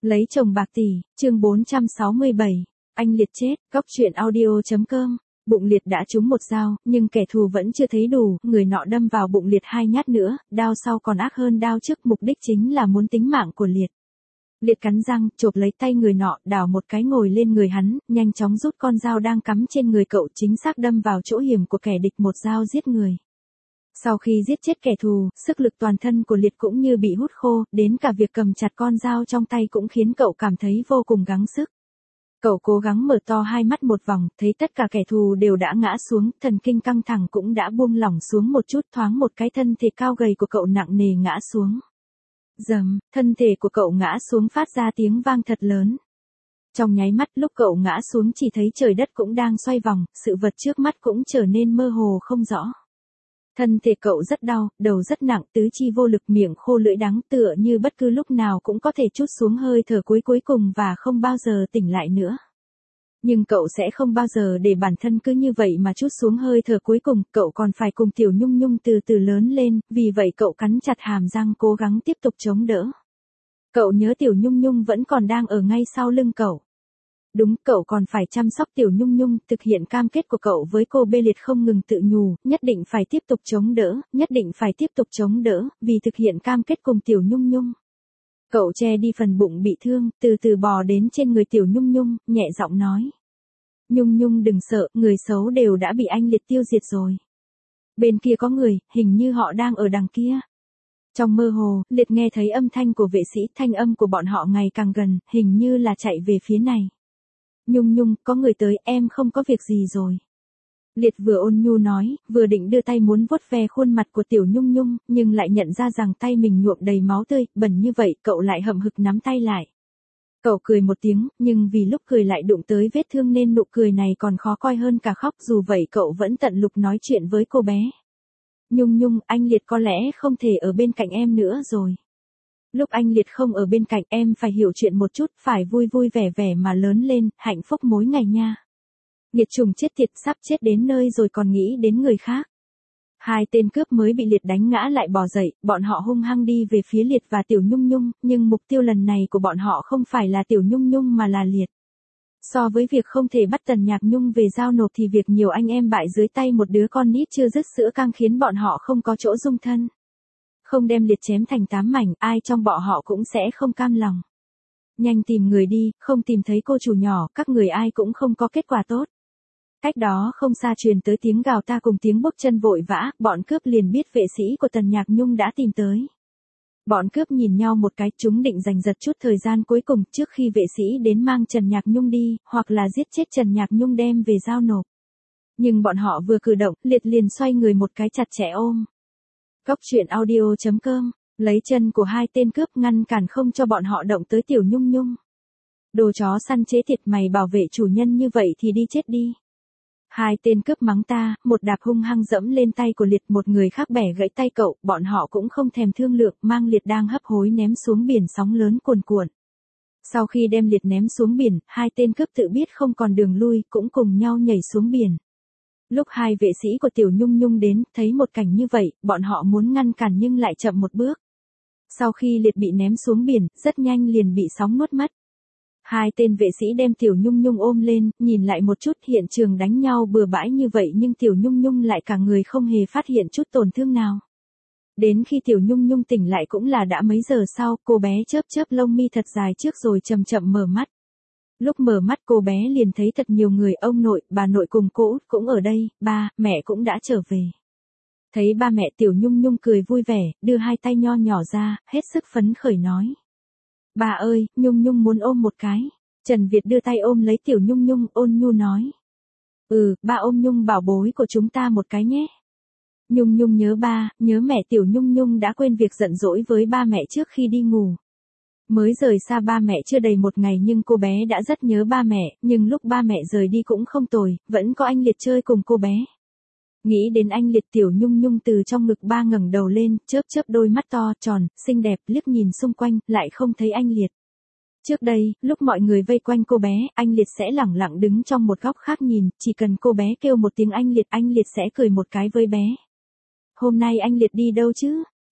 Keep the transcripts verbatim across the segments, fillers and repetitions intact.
Lấy chồng bạc tỷ, chương bốn trăm sáu mươi bảy, anh Liệt chết, góc truyện audio.com. Bụng Liệt đã trúng một dao, nhưng kẻ thù vẫn chưa thấy đủ, người nọ đâm vào bụng Liệt hai nhát nữa, đao sau còn ác hơn đao trước, mục đích chính là muốn tính mạng của Liệt. Liệt cắn răng, chộp lấy tay người nọ, đảo một cái ngồi lên người hắn, nhanh chóng rút con dao đang cắm trên người cậu, chính xác đâm vào chỗ hiểm của kẻ địch, một dao giết người. Sau khi giết chết kẻ thù, sức lực toàn thân của Liệt cũng như bị hút khô, đến cả việc cầm chặt con dao trong tay cũng khiến cậu cảm thấy vô cùng gắng sức. Cậu cố gắng mở to hai mắt một vòng, thấy tất cả kẻ thù đều đã ngã xuống, thần kinh căng thẳng cũng đã buông lỏng xuống một chút, thoáng một cái thân thể cao gầy của cậu nặng nề ngã xuống. Dầm, thân thể của cậu ngã xuống phát ra tiếng vang thật lớn. Trong nháy mắt lúc cậu ngã xuống chỉ thấy trời đất cũng đang xoay vòng, sự vật trước mắt cũng trở nên mơ hồ không rõ. Thân thể cậu rất đau, đầu rất nặng, tứ chi vô lực, miệng khô lưỡi đắng, tựa như bất cứ lúc nào cũng có thể trút xuống hơi thở cuối cuối cùng và không bao giờ tỉnh lại nữa. Nhưng cậu sẽ không bao giờ để bản thân cứ như vậy mà trút xuống hơi thở cuối cùng, cậu còn phải cùng Tiểu Nhung Nhung từ từ lớn lên, vì vậy cậu cắn chặt hàm răng cố gắng tiếp tục chống đỡ. Cậu nhớ Tiểu Nhung Nhung vẫn còn đang ở ngay sau lưng cậu. Đúng, cậu còn phải chăm sóc Tiểu Nhung Nhung, thực hiện cam kết của cậu với cô Bê Liệt, không ngừng tự nhủ, nhất định phải tiếp tục chống đỡ, nhất định phải tiếp tục chống đỡ, vì thực hiện cam kết cùng Tiểu Nhung Nhung. Cậu che đi phần bụng bị thương, từ từ bò đến trên người Tiểu Nhung Nhung, nhẹ giọng nói. Nhung Nhung đừng sợ, người xấu đều đã bị anh Liệt tiêu diệt rồi. Bên kia có người, hình như họ đang ở đằng kia. Trong mơ hồ, Liệt nghe thấy âm thanh của vệ sĩ, thanh âm của bọn họ ngày càng gần, hình như là chạy về phía này. Nhung Nhung, có người tới, em không có việc gì rồi. Liệt vừa ôn nhu nói, vừa định đưa tay muốn vuốt ve khuôn mặt của Tiểu Nhung Nhung, nhưng lại nhận ra rằng tay mình nhuộm đầy máu tươi, bẩn như vậy, cậu lại hậm hực nắm tay lại. Cậu cười một tiếng, nhưng vì lúc cười lại đụng tới vết thương nên nụ cười này còn khó coi hơn cả khóc, dù vậy cậu vẫn tận lực nói chuyện với cô bé. Nhung Nhung, anh Liệt có lẽ không thể ở bên cạnh em nữa rồi. Lúc anh Liệt không ở bên cạnh em phải hiểu chuyện một chút, phải vui vui vẻ vẻ mà lớn lên, hạnh phúc mỗi ngày nha. Nghiệt trùng chết tiệt, sắp chết đến nơi rồi còn nghĩ đến người khác. Hai tên cướp mới bị Liệt đánh ngã lại bò dậy, bọn họ hung hăng đi về phía Liệt và Tiểu Nhung Nhung, nhưng mục tiêu lần này của bọn họ không phải là Tiểu Nhung Nhung mà là Liệt. So với việc không thể bắt Tần Nhạc Nhung về giao nộp thì việc nhiều anh em bại dưới tay một đứa con nít chưa dứt sữa càng khiến bọn họ không có chỗ dung thân. Không đem Liệt chém thành tám mảnh, ai trong bọn họ cũng sẽ không cam lòng. Nhanh tìm người đi, không tìm thấy cô chủ nhỏ, các người ai cũng không có kết quả tốt. Cách đó không xa truyền tới tiếng gào ta cùng tiếng bước chân vội vã, bọn cướp liền biết vệ sĩ của Tần Nhạc Nhung đã tìm tới. Bọn cướp nhìn nhau một cái, chúng định giành giật chút thời gian cuối cùng trước khi vệ sĩ đến mang Trần Nhạc Nhung đi, hoặc là giết chết Trần Nhạc Nhung đem về giao nộp. Nhưng bọn họ vừa cử động, Liệt liền xoay người một cái chặt chẽ ôm. Góc truyện audio.com, lấy chân của hai tên cướp ngăn cản không cho bọn họ động tới Tiểu Nhung Nhung. Đồ chó săn chế thịt, mày bảo vệ chủ nhân như vậy thì đi chết đi. Hai tên cướp mắng ta, một đạp hung hăng dẫm lên tay của Liệt, một người khác bẻ gãy tay cậu, bọn họ cũng không thèm thương lượng, mang Liệt đang hấp hối ném xuống biển, sóng lớn cuồn cuộn. Sau khi đem Liệt ném xuống biển, hai tên cướp tự biết không còn đường lui, cũng cùng nhau nhảy xuống biển. Lúc hai vệ sĩ của Tiểu Nhung Nhung đến, thấy một cảnh như vậy, bọn họ muốn ngăn cản nhưng lại chậm một bước. Sau khi Liệt bị ném xuống biển, rất nhanh liền bị sóng nuốt mất. Hai tên vệ sĩ đem Tiểu Nhung Nhung ôm lên, nhìn lại một chút hiện trường đánh nhau bừa bãi như vậy nhưng Tiểu Nhung Nhung lại cả người không hề phát hiện chút tổn thương nào. Đến khi Tiểu Nhung Nhung tỉnh lại cũng là đã mấy giờ sau, cô bé chớp chớp lông mi thật dài trước rồi chậm chậm mở mắt. Lúc mở mắt cô bé liền thấy thật nhiều người, ông nội, bà nội cùng cô út cũng ở đây, ba, mẹ cũng đã trở về. Thấy ba mẹ, Tiểu Nhung Nhung cười vui vẻ, đưa hai tay nho nhỏ ra, hết sức phấn khởi nói. Bà ơi, Nhung Nhung muốn ôm một cái. Trần Việt đưa tay ôm lấy Tiểu Nhung Nhung, ôn nhu nói. Ừ, ba ôm Nhung bảo bối của chúng ta một cái nhé. Nhung Nhung nhớ ba, nhớ mẹ. Tiểu Nhung Nhung đã quên việc giận dỗi với ba mẹ trước khi đi ngủ. Mới rời xa ba mẹ chưa đầy một ngày nhưng cô bé đã rất nhớ ba mẹ, nhưng lúc ba mẹ rời đi cũng không tồi, vẫn có anh Liệt chơi cùng cô bé. Nghĩ đến anh Liệt, Tiểu Nhung Nhung từ trong ngực ba ngẩng đầu lên, chớp chớp đôi mắt to, tròn, xinh đẹp, liếc nhìn xung quanh, lại không thấy anh Liệt. Trước đây, lúc mọi người vây quanh cô bé, anh Liệt sẽ lẳng lặng đứng trong một góc khác nhìn, chỉ cần cô bé kêu một tiếng anh Liệt, anh Liệt sẽ cười một cái với bé. Hôm nay anh Liệt đi đâu chứ?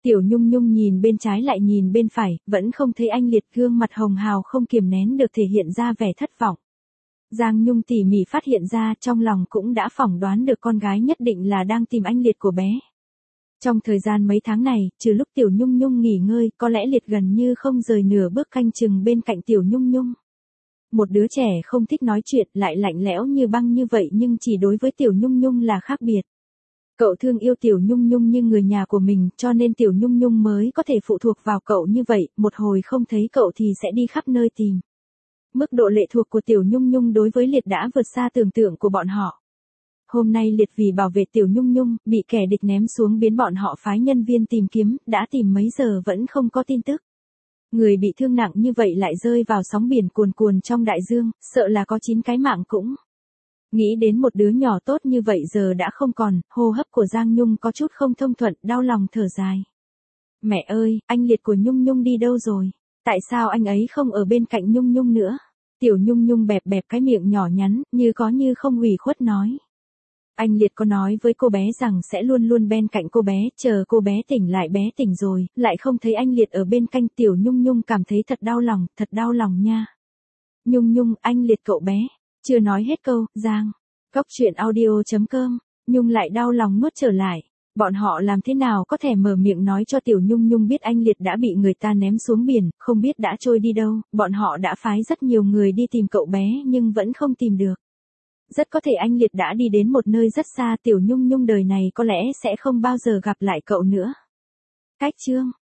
Tiểu Nhung Nhung nhìn bên trái lại nhìn bên phải, vẫn không thấy anh Liệt, gương mặt hồng hào không kiềm nén được thể hiện ra vẻ thất vọng. Giang Nhung tỉ mỉ phát hiện ra, trong lòng cũng đã phỏng đoán được con gái nhất định là đang tìm anh Liệt của bé. Trong thời gian mấy tháng này, trừ lúc Tiểu Nhung Nhung nghỉ ngơi, có lẽ Liệt gần như không rời nửa bước canh chừng bên cạnh Tiểu Nhung Nhung. Một đứa trẻ không thích nói chuyện, lại lạnh lẽo như băng như vậy nhưng chỉ đối với Tiểu Nhung Nhung là khác biệt. Cậu thương yêu Tiểu Nhung Nhung như người nhà của mình, cho nên Tiểu Nhung Nhung mới có thể phụ thuộc vào cậu như vậy, một hồi không thấy cậu thì sẽ đi khắp nơi tìm. Mức độ lệ thuộc của Tiểu Nhung Nhung đối với Liệt đã vượt xa tưởng tượng của bọn họ. Hôm nay Liệt vì bảo vệ Tiểu Nhung Nhung, bị kẻ địch ném xuống biến bọn họ phái nhân viên tìm kiếm, đã tìm mấy giờ vẫn không có tin tức. Người bị thương nặng như vậy lại rơi vào sóng biển cuồn cuồn trong đại dương, sợ là có chín cái mạng cũng. Nghĩ đến một đứa nhỏ tốt như vậy giờ đã không còn, hô hấp của Giang Nhung có chút không thông thuận, đau lòng thở dài. Mẹ ơi, anh Liệt của Nhung Nhung đi đâu rồi? Tại sao anh ấy không ở bên cạnh Nhung Nhung nữa? Tiểu Nhung Nhung bẹp bẹp cái miệng nhỏ nhắn, như có như không ủy khuất nói. Anh Liệt có nói với cô bé rằng sẽ luôn luôn bên cạnh cô bé, chờ cô bé tỉnh lại, bé tỉnh rồi, lại không thấy anh Liệt ở bên cạnh. Tiểu Nhung Nhung cảm thấy thật đau lòng, thật đau lòng nha. Nhung Nhung, anh Liệt cậu bé. Chưa nói hết câu, Giang. Góc truyện audio chấm com, Nhung lại đau lòng nuốt trở lại. Bọn họ làm thế nào có thể mở miệng nói cho Tiểu Nhung Nhung biết anh Liệt đã bị người ta ném xuống biển, không biết đã trôi đi đâu, bọn họ đã phái rất nhiều người đi tìm cậu bé nhưng vẫn không tìm được. Rất có thể anh Liệt đã đi đến một nơi rất xa, Tiểu Nhung Nhung đời này có lẽ sẽ không bao giờ gặp lại cậu nữa. Cách chương